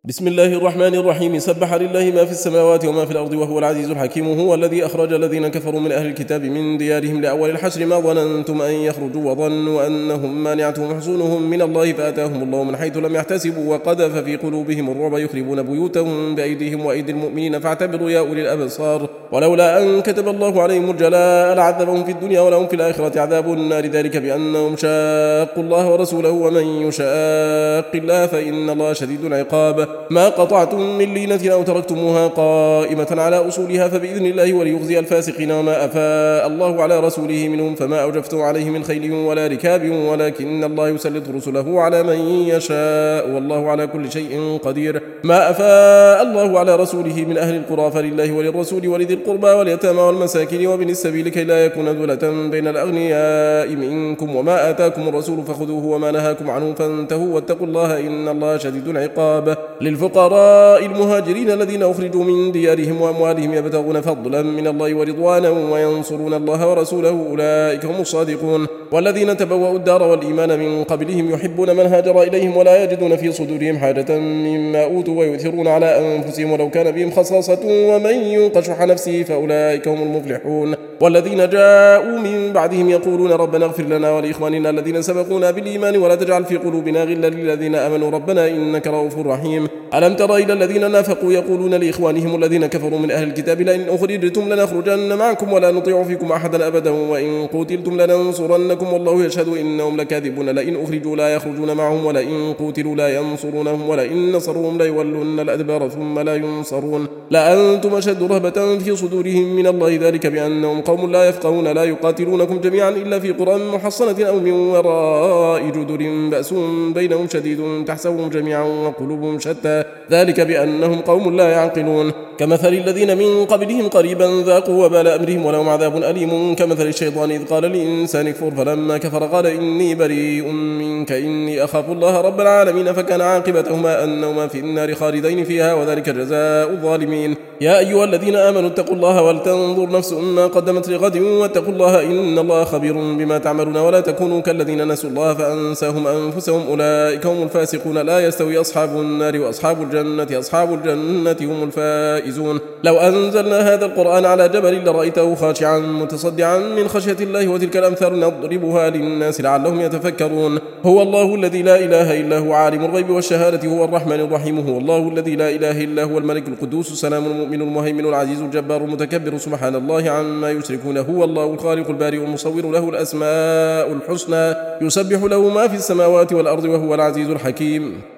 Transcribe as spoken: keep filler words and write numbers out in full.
بسم الله الرحمن الرحيم. سبح لله ما في السماوات وما في الأرض وهو العزيز الحكيم. هو الذي أخرج الذين كفروا من أهل الكتاب من ديارهم لأول الحشر ما ظننتم أن يخرجوا وظنوا أنهم مانعتهم حصونهم من الله فآتاهم الله من حيث لم يحتسبوا وقذف في قلوبهم الرعب يخربون بيوتهم بأيديهم وأيدي المؤمنين فاعتبروا يا أولي الأبصار. ولولا أن كتب الله عليهم الجلاء لعذبهم في الدنيا ولهم في الآخرة عذاب النار ذلك بأنهم شاقوا الله ورسوله ومن يشاق الله فإن الله شديد العقاب. ما قطعتم من لينة أو تركتموها قائمة على أصولها فبإذن الله وليخزي الفاسقين. وما أفاء الله على رسوله منهم فما أوجفتم عليه من خيل ولا ركاب ولكن الله يسلط رسله على من يشاء والله على كل شيء قدير. ما أفاء الله على رسوله من أهل القرى فلله وللرسول ولذي القربى واليتامى والمساكين وابن السبيل كي لا يكون دولة بين الأغنياء منكم. وما آتاكم الرسول فخذوه وما نهاكم عنه فانتهوا واتقوا الله إن الله شديد العقاب. للفقراء المهاجرين الذين أخرجوا من ديارهم وأموالهم يبتغون فضلا من الله ورضوانا وينصرون الله ورسوله أولئك هم الصادقون. والذين تبوأوا الدار والإيمان من قبلهم يحبون من هاجر إليهم ولا يجدون في صدورهم حاجة مما أوتوا ويؤثرون على أنفسهم ولو كان بهم خصاصة ومن يوق شح نفسه فأولئك هم المفلحون. والذين جاءوا من بعدهم يقولون ربنا اغفر لنا ولإخواننا الذين سبقونا بالإيمان ولا تجعل في قلوبنا غلا للذين آمنوا ربنا إنك رؤوف رحيم. ألم تر إلى الذين نافقوا يقولون لإخوانهم الذين كفروا من أهل الكتاب لئن أخرجتم لنخرجن معكم ولا نطيع فيكم أحدا أبدا وإن قتلتم لننصرنكم والله يشهد إنهم لكاذبون. لئن أخرجوا لا يخرجون معهم ولئن قتلوا لا ينصرونهم ولئن نصروهم ليولون الأدبار ثم لا ينصرون. لأنتم أشد رهبة في صدورهم من الله ذلك بأنهم قوم لا يفقهون. لا يقاتلونكم جميعا إلا في قرى محصنة أو من وراء جدر بأس بينهم شديد تحسبهم جميعا وقلوبهم شتى ذلك بأنهم قوم لا يعقلون. كمثل الذين من قبلهم قريبا ذاقوا وبال أمرهم ولهم عذاب أليم كمثل الشيطان إذ قال للإنسان اكفر فلما كفر قال إني بريء منك إني أخاف الله رب العالمين فكان عاقبتهما أنهما في النار خالدين فيها وذلك جزاء الظالمين. يا أيها الذين آمنوا اتقوا الله ولتنظر نفس ما قدمت لغد واتقوا الله إن الله خبير بما تعملون ولا تكونوا كالذين نسوا الله فأنساهم أنفسهم أولئك هم الفاسقون. لا يستوي أصحاب النار وأصحاب الجنة أصحاب الجنة هم الفائزون. لو أنزلنا هذا القرآن على جبل لرأيته خاشعا متصدعا من خشية الله وتلك الأمثال نضربها للناس لعلهم يتفكرون. هو الله الذي لا إله إلا هو عالم الغيب والشهادة هو الرحمن الرحيم. هو الله الذي لا إله إلا هو الملك القدوس السلام المؤمن المهيمن العزيز الجبار المتكبر سبحان الله عما يشركون. هو الله الخالق البارئ المصور له الأسماء الحسنى يسبح له ما في السماوات والأرض وهو العزيز الحكيم.